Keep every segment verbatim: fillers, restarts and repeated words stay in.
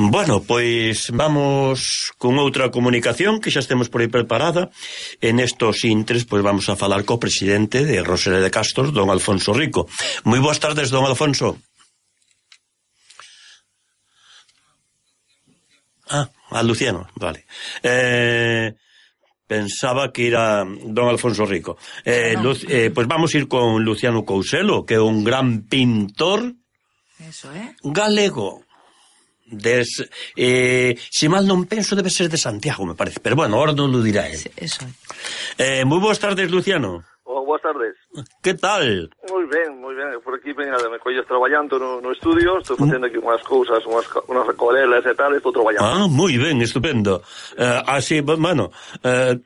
Bueno, pois vamos con outra comunicación que xa estemos por aí preparada. En estos intres, pois vamos a falar co presidente de Rosalía de Castro, don Alfonso Rico. Moi boas tardes, don Alfonso. Ah, a Luciano, vale. Eh, pensaba que era don Alfonso Rico. Eh, no. Luz, eh, pois vamos ir con Luciano Couselo, que é un gran pintor. Eso, eh? Galego. Des, eh, si mal non penso debe ser de Santiago, me parece, pero bueno, ahora non lo dirá él. Sí, eso. Eh, moi boas tardes, Luciano. Oh, boas tardes. Que tal? Moi ben, moi ben. Por aquí, venga, me colles traballando no, no estudio, estou facendo aquí unhas cousas, unhas, unhas recolelas e tal, e estou traballando. Ah, moi ben, estupendo. Uh, así, bueno, uh,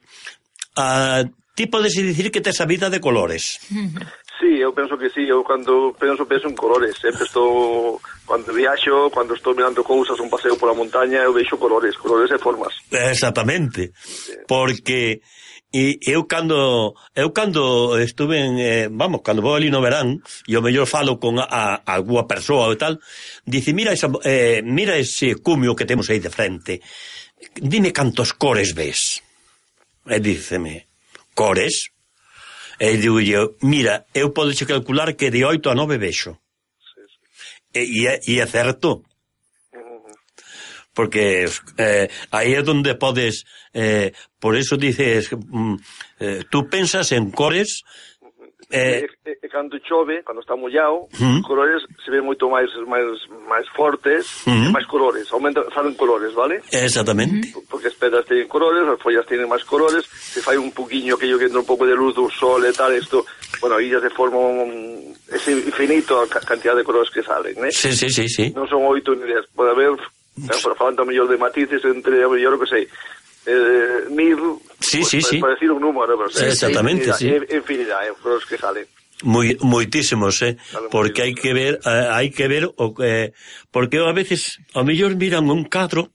uh, ti podes dicir que tes a vida de colores. Sí, eu penso que sí, eu cando penso, penso en colores, sempre estou, cando viaxo, cando estou mirando cousas, un paseo pola montaña, eu veixo colores, colores e formas. Exactamente, sí. Porque e eu cando eu cando estuve en, eh, vamos, cando vou ali no verán, e o mellor falo con a, a alguna persoa e tal, dice, mira esa, eh, mira ese cumio que temos aí de frente, dime cantos cores ves, e díceme, cores? E digo eu, mira, eu podo che calcular que de oito a nove vexo. Sí, sí. E, e, é, e é certo. Uh-huh. Porque eh, aí é onde podes, eh, por eso dices, mm, eh, tú pensas en cores. Eh, e, e, e cando chove, cando está mollado, uh-huh. Os colores se ven moito máis máis máis fortes, uh-huh. E máis colores, aumenta, salen colores, vale? Exactamente. Uh-huh. Porque as pedras teñen colores, as follas teñen máis colores, se fai un poquinho aquello que entra un pouco de luz do sol e tal, isto, bueno, aí ya se forma un, ese infinito a cantidad de colores que salen, né? Sí, sí, sí, sí. Non son oito ni dez, pode haber, pero falando a mellor de matices entre, a mellor, que sei, eh, mil, sí, pues, sí, sí. Para decir un número, pero sí, exactamente, infinidad, sí. Infinidad, eh, colores que salen. Moi, moitísimos, eh, porque hai que ver, eh, hai que ver o que, porque a veces ao mellor miran un cadro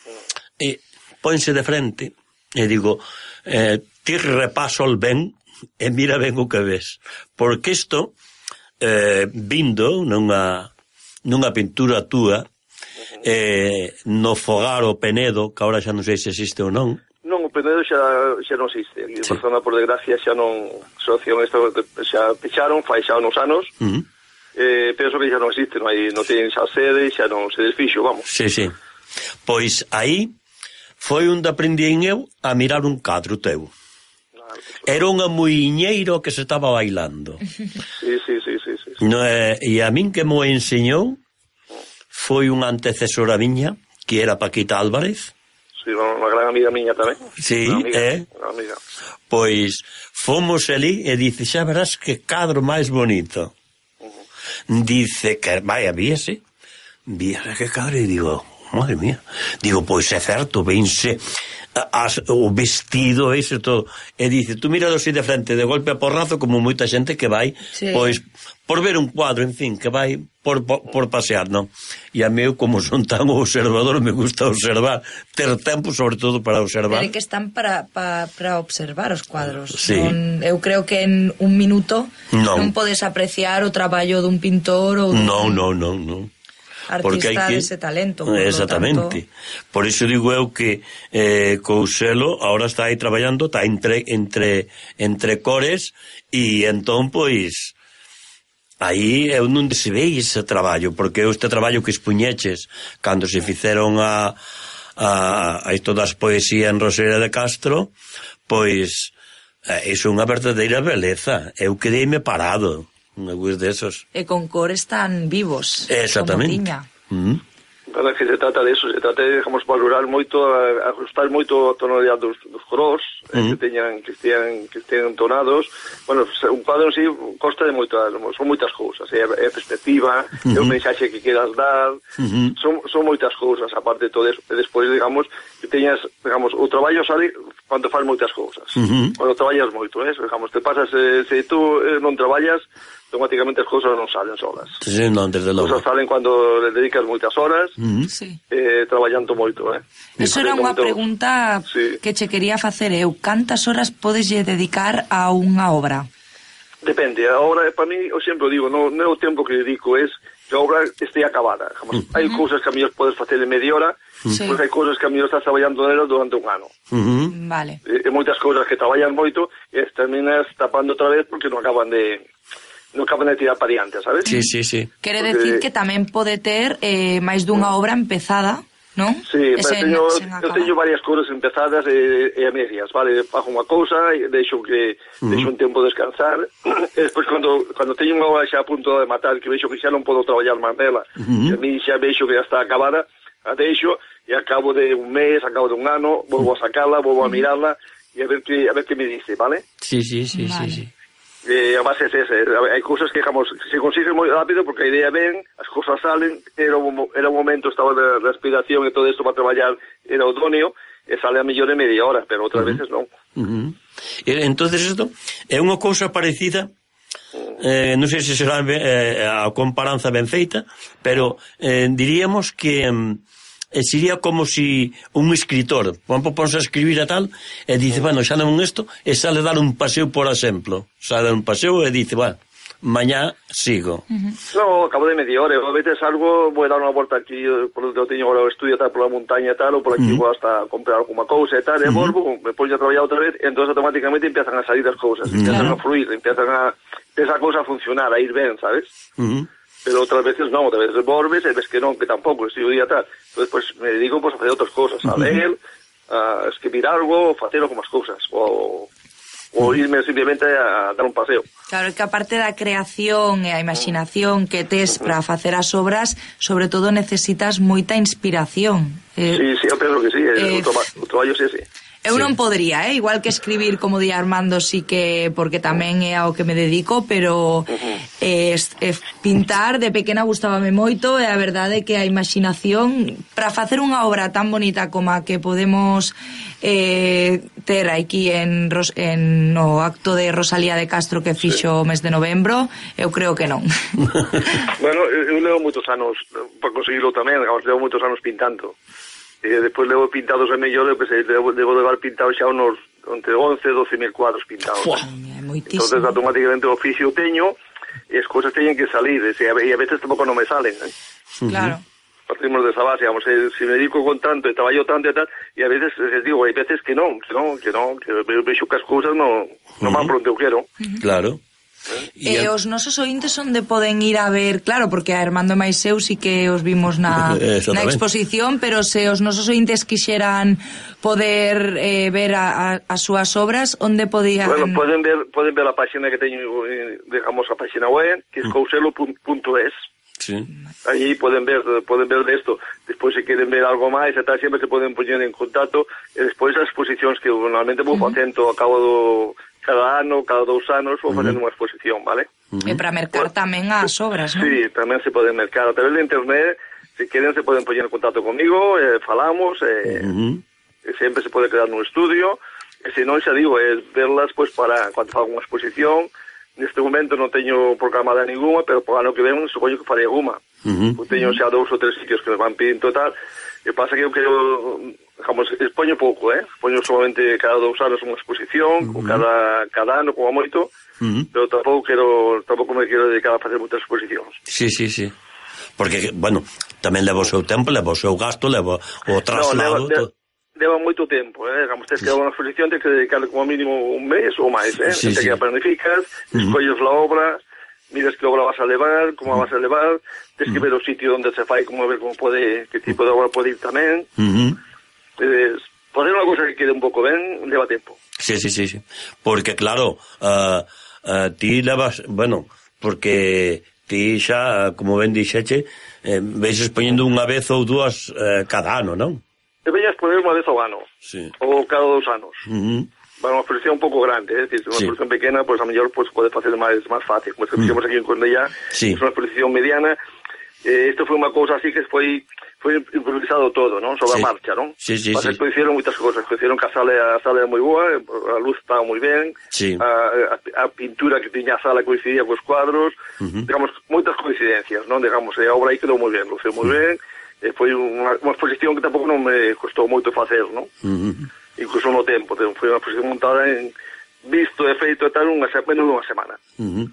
e ponse de frente e digo, eh, ti repaso el ben e mira ben o que ves, porque isto eh, vindo nunha nunha pintura túa, eh, no Fogar o Penedo, que agora xa non sei se existe ou non. Non, o Penedo xa, xa non existe. Aquí en sí. Barcelona, por desgracia, xa non... Asociación esta xa pecharon, fai xa uns anos. Uh-huh. Eh, penso que xa non existe, non, hai, non ten xa sede, xa non se desfixo, vamos. Sí, sí. Pois aí foi onde aprendín eu a mirar un cadro teu. Ah, era unha muiñeiro que se estaba bailando. Sí, sí, sí, sí, sí. No, eh, e a min que mo enseñou foi unha antecesora miña, que era Paquita Álvarez. Sí, unha gran amiga miña tamén. Sí, amiga, eh? Amiga. Pois fomos ali e dice, xa verás que cadro máis bonito. Uh-huh. Dice que, vaya, víase, víase que cadro, e digo, madre mía, digo, pois é certo, vense as, o vestido, ese todo, e dice, tú míralo así de frente, de golpe a porrazo, como moita xente que vai, sí. Pois, por ver un cuadro, en fin, que vai por, por, por pasear, non? E a mí, como son tan observador, me gusta observar, ter tempo, sobre todo, para observar. Pero é que están para, para, para observar os cuadros. Sí. Non, eu creo que en un minuto non, non podes apreciar o traballo dun pintor ou dun... Non, non, non, non. Artista que... dese talento. Por exactamente. Tanto... Por iso digo eu que eh, Couselo ahora está aí traballando, está entre, entre, entre cores, e entón, pois... aí é onde se ve ese traballo, porque este traballo que expuñeches cando se fixeron a, a, a isto das poesías en Rosalía de Castro, pois é eh, unha verdadeira beleza. Eu quedeime parado algúns desos. E con cores tan vivos. Exactamente. Como tiña. Mm. Claro, que se trata de eso, se trata de, digamos, valorar moito, ajustar moito a tonalidade dos, dos colores, mm. que teñan, que estean, que estean entonados. Bueno, un cuadro en sí consta de moitas, son moitas cousas, é a perspectiva, mm-hmm. é o mensaxe que queras dar, mm-hmm. son, son moitas cousas, aparte de todo eso. E despois, digamos, que teñas, digamos, o traballo sale cando faz moitas cousas. Mm-hmm. Cando traballas moito, eh? Digamos, te pasas, eh, se tú eh, non traballas, automáticamente as cousas non salen solas. Sí, non, desde logo. As cousas salen cando le dedicas moitas horas, mm-hmm. sí. eh, traballando moito, eh. Eso era unha pregunta sí. que che quería facer eu. Cantas horas podes dedicar a unha obra? Depende, a obra, para mí, eu sempre digo, non, non é o tempo que dedico, é que a obra este acabada. Digamos, uh-huh. Hai cousas que a mellor podes facer en media hora, sí. Pois hai cousas que a mellor estás traballando nela durante un ano. Uh-huh. Vale. E, e moitas cousas que traballan moito e terminas tapando outra vez porque non acaban de non acaban de tirar para diante, sabes? Sí, sí, sí. Quere porque... decir que tamén pode ter eh, máis dunha obra empezada, non? Sí, pero teño, eu teño varias cousas empezadas e, e a medias, vale? Fago unha cousa e deixo que uh-huh. deixo un tempo de descansar e despois cando, cando teño unha obra xa a punto de matar, que vexo que xa non podo traballar máis nela, uh-huh. e a mí xa vexo que já está acabada, a deixo e a cabo de un mes, a cabo de un ano, volvo a sacarla, volvo a mirarla e a ver que, a ver que me dice, vale? Sí, sí, sí, vale. sí, sí. Eh, a base es ese, hai cousas que, digamos, se consigue moi rápido porque a idea ven, as cousas salen, era un, era un momento, estaba de respiración e todo isto para traballar, era odóneo, e sale a mellor en media hora, pero outras uh-huh. veces non. Uh-huh. Entonces isto é unha cousa parecida, eh, non sei se será eh, a comparanza ben feita, pero eh, diríamos que... Eh, E sería como si un escritor ponse a escribir a tal e dice, bueno, xa non isto, e sale dar un paseo, por exemplo, sale un paseo e dice, bueno, mañá sigo. Uh-huh. No, acabo de media hora, a veces algo vou dar unha volta aquí, por onde eu teño agora o estudio, tal, pola montaña e tal, ou por aquí uh-huh. vou hasta comprar alguma cousa e tal, e uh-huh. volvo, me poño a traballar outra vez, e entón automáticamente empiezan a salir as cousas, uh-huh. empiezan a fluir, empiezan a esa cousa a funcionar, a ir ben, sabes? Uh-huh. Pero outras veces non, outras veces volves e ves que non, que tampouco, que si o día tal. Entón, pues, me dedico pues, a facer outras cousas, a ler, a escribir algo, facer algumas cousas, ou, ou irme simplemente a dar un paseo. Claro, que aparte da creación e a imaginación que tes para facer as obras, sobre todo necesitas moita inspiración. Eh, sí, sí, eu penso que sí, eh, o, traba, o traballo é ese. Eu sí. non podría, eh? Igual que escribir como di Armando, sí que, porque tamén é ao que me dedico, pero uh-huh. eh, eh, pintar de pequena gustábame moito, e a verdade é que a imaginación para facer unha obra tan bonita como a que podemos eh, ter aquí en, en no acto de Rosalía de Castro que fixo o mes de novembro, eu creo que non. Bueno, eu levo moitos anos para conseguirlo tamén, levo moitos anos pintando. E despois levo pintados a mellor, eu que sei, debo, debo levar pintado xa unos entre once e doce mil cuadros pintados. É moitísimo. Entonces automáticamente o oficio teño e as cousas teñen que salir, e a veces tampouco non me salen, eh? Claro. Partimos de esa base, digamos, se, se me dedico con tanto e traballo tanto e tal, e a veces les digo, hai veces que non, que non, que non, que vexo que as cousas non, non van por onde eu quero. Uh-huh. Claro. E eh, os nosos ointes onde poden ir a ver, claro, porque a Armando e máis eu sí que os vimos na, na exposición, pero se os nosos ointes quixeran poder eh, ver a, a, as súas obras, onde podían... Bueno, poden ver, poden ver a página que teño, digamos, a página web, que é mm. couselo punto es. Sí. Aí poden ver, poden ver desto. Despois se queren ver algo máis e tal, sempre se poden poñer en contacto, e despois as exposicións que normalmente vou uh-huh. facendo a cabo do cada ano, cada dous anos vou facendo uh-huh. unha exposición, vale? Uh-huh. E para mercar pues, tamén as obras, non? Sí, tamén se poden mercar a través de internet, se queren se poden poñer en contacto comigo, eh, falamos, eh, uh-huh. e sempre se pode quedar no estudio, e se non, xa digo, é verlas pues, para cando fago unha exposición. Neste momento non teño programada ninguna, pero por ano que ven supoño que farei alguma. Uh-huh. Teño xa dous ou tres sitios que me van pedindo e tal, e pasa que eu quero, digamos, expoño pouco, eh? Expoño solamente cada dous anos unha exposición, uh-huh. cada, cada ano como moito, uh-huh. pero tampouco quero, tampouco me quero dedicar a facer moitas exposicións. Sí, sí, sí. Porque, bueno, tamén leva o seu tempo, leva o seu gasto, leva o traslado... No, leva, leva moito tempo, eh? Digamos, tens que dar unha exposición, tens que dedicarle como mínimo un mes ou máis, eh? Sí, tens sí. que a planificas, uh-huh. escolles la obra, miras que obra vas a levar, como uh-huh. vas a levar, tens que ver o sitio onde se fai, como ver como pode, que tipo de obra pode ir tamén. Uh-huh. Eh, facer unha cosa que quede un pouco ben, leva tempo. Sí, sí, sí, sí. Porque, claro, uh, uh, ti levas, bueno, porque ti xa, como ben dixeche, eh, veis expoñendo unha vez ou dúas eh, cada ano, non? Eu veñas poner unha vez ao ano, sí. ou cada dos anos. Uh-huh. Para unha exposición un pouco grande, é dicir, unha sí. exposición pequena, pois pues, a mellor pues, pode facer máis máis fácil, como uh-huh. fixemos aquí en Condellá, sí. é unha exposición mediana. Eh, isto foi unha cousa así que foi foi improvisado todo, non? Sobre sí. a marcha, non? Sí, sí, Mas sí. hicieron moitas cousas, hicieron que a sala, a sala era moi boa, a luz estaba moi ben, sí. a, a, a pintura que tiña a sala coincidía cos cuadros, uh-huh. digamos, moitas coincidencias, non? Digamos, a obra aí quedou moi ben, luceu moi uh-huh. ben, e foi unha, unha exposición que tampouco non me costou moito facer, non? Uh-huh. Incluso no tempo, foi unha exposición montada en visto e feito e tal unha, menos dunha semana. Uh-huh.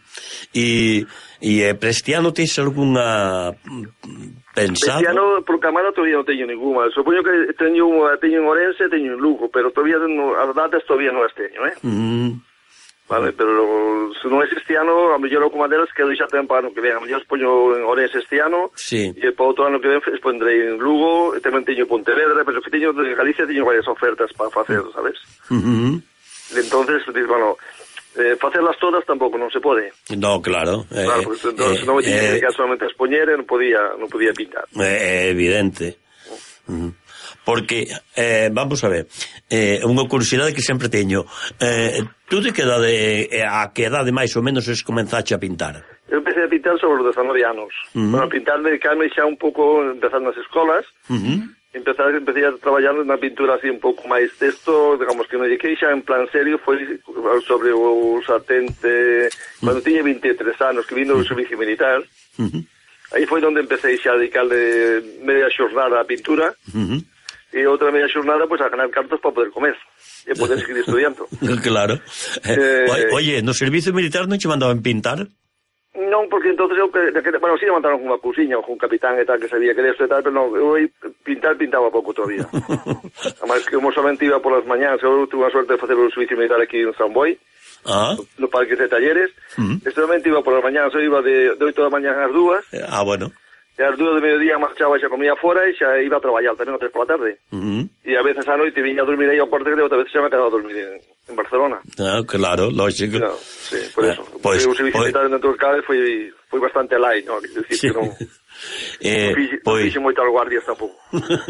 E, e para este ano tens alguna pensado? Este ano, por Camara, todavía non teño ninguna. Supoño que teño, teño en Orense, teño en Lugo, pero todavía no, as datas todavía non as teño, eh? Mm. Vale, pero se non é este ano, a mellor o comanderas quedo xa tamén para ano que ven. A mellor expoño en Orense este ano, sí. E para outro ano que ven expondrei en Lugo, e tamén teño Pontevedra, pero que teño de Galicia teño varias ofertas para facer, sabes? Uh-huh. Entonces, dices, bueno, eh, facerlas todas tampouco non se pode. No, claro. Claro, eh, porque entonces, eh, non me tiña que dedicar solamente a expoñer, non podía, non podía pintar. É eh, evidente. Uh-huh. Porque, eh, vamos a ver, eh, unha curiosidade que sempre teño. Eh, tú de que edade, eh, a que edade máis ou menos es comenzaste a pintar? Eu empecé a pintar sobre os dezanove anos. Uh-huh. Bueno, a pintar, dedicarme xa un pouco, empezar nas escolas, uh-huh. empezar, empecé a traballar na pintura así un pouco máis texto, digamos que me dediquei xa en plan serio, foi sobre o satente, uh-huh. Cando tiña vinte e tres anos, que vino do servicio militar, uh-huh. Aí foi onde empecé xa a dedicarle media xornada a pintura, uh-huh. E outra media xornada pois pues, a ganar cartos para poder comer e poder seguir estudiando. Claro. Eh, Oye, no servicio militar non che mandaban pintar? Non, porque entonces eu, bueno, sí me mandaron con unha cousiña, con un capitán e tal, que sabía que esto e tal, pero non, eu pintar pintaba pouco todavía. Además que como solamente iba por las mañanas, eu tuve a suerte de facer o servicio militar aquí en San Boi, ah. no parque de talleres, uh-huh. E solamente iba por las mañanas, eu iba de, de oito da mañana ás dúas. Ah, bueno. E ás dúas de mediodía marchaba e xa comía fora e xa iba a traballar tamén a tres pola tarde. Uh-huh. E a veces a noite viña a dormir aí ao cuarto e outra vez xa me quedaba a dormir en, en Barcelona. Ah, claro, lógico. No, sí, por eso. Ah, pues, o servicio pues... militar dentro dos cables foi, foi bastante light, ¿no? Quer decir, sí. Que non... Eh, non fixe, pues... non fixe moito as guardias tampouco.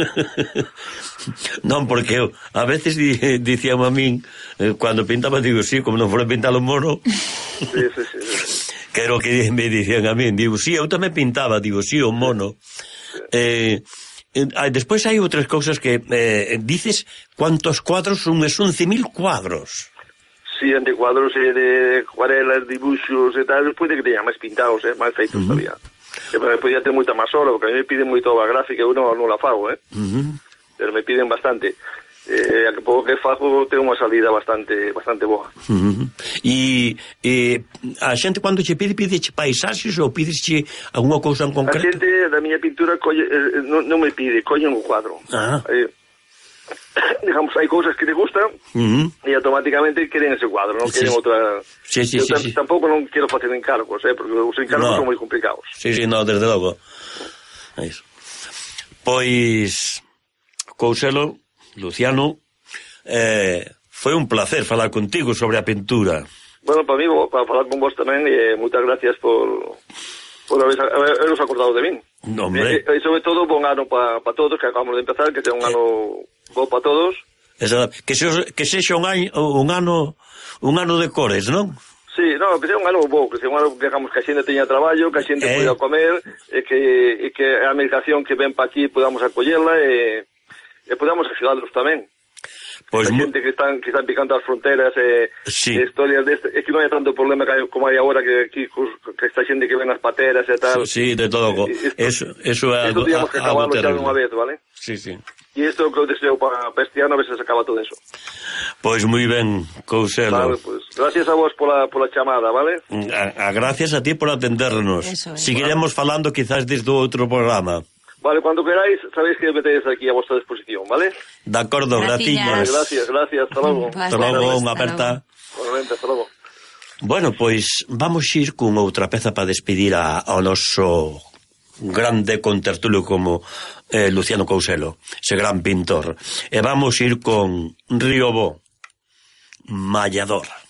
Non, porque eu a veces di, dicíamos a min eh, cando pintaba, digo, sí, como non fora pintar o mono. Sí, sí, sí, sí. Que era o que me dicían a min, digo, sí, eu tamén pintaba, digo, sí, o mono. Sí. Eh, eh, despois hai outras cousas que eh, dices cuántos cuadros son, son once mil cuadros. Sí, entre cuadros e de acuarelas, dibuxos e tal, despois de que teña máis pintados, eh, máis feitos uh-huh. Todavía. Que me podía ter moita máis hora, porque a mí me piden moito a gráfica, eu non, non la fago, eh. Uh-huh. Pero me piden bastante. Eh, a que pouco que fago ten unha salida bastante bastante boa. Uh-huh. E, e a xente cando che pide, pideche paisaxes ou pideche alguna cousa en concreto? A xente da miña pintura colle, eh, non, non me pide, collen o cuadro. Ah. Eh, digamos, hai cousas que te gustan uh-huh. E automáticamente queren ese cuadro, non queren sí. Outra... Sí, sí, eu sí, sí. Tampouco non quero facer encargos, eh, porque os encargos no. Son moi complicados. Sí, sí, no, desde logo. Eso. Pois, Couselo, Luciano, eh, foi un placer falar contigo sobre a pintura. Bueno, para mí, para falar con vos tamén, eh, moitas gracias por por haberos, haberos acordado de min. No, hombre. E eh, sobre todo, bon ano para pa todos, que acabamos de empezar, que sea un ano bo para todos. Exacto. Que, se, que sexa un, año, un ano un ano de cores, non? Sí, no, que sea un ano bo, que sea un ano que, digamos, que a xente teña traballo, que a xente eh. poida comer, e que, e que a medicación que ven pa aquí podamos acollerla e... E podemos axudarlos tamén. Pois a xente que están que están picando as fronteras e, sí. E historias deste, é que non hai tanto problema que hai, como hai agora que aquí que esta xente que ven as pateras e tal. Sí, de todo. Eso eso é algo, algo que acabarlo xa dunha vez, vale? Sí, sí. E isto é o que eu deseo para, para este ano, a ver se se acaba todo eso. Pois moi ben, Couselo. Vale, pues, gracias a vos pola, pola chamada, vale? A, a gracias a ti por atendernos. Seguiremos vale. Falando quizás desde outro programa. Vale, cuando queráis, sabéis que me tenéis aquí a vuestra disposición, ¿vale? De acuerdo, gracias. Vale, gracias, gracias, hasta luego. Hasta luego, unha aperta. Igualmente, hasta luego. Bueno, pois vamos ir con outra peza para despedir a, ao noso grande contertulio como eh, Luciano Couselo, ese gran pintor. E vamos ir con Río Bo, Mallador.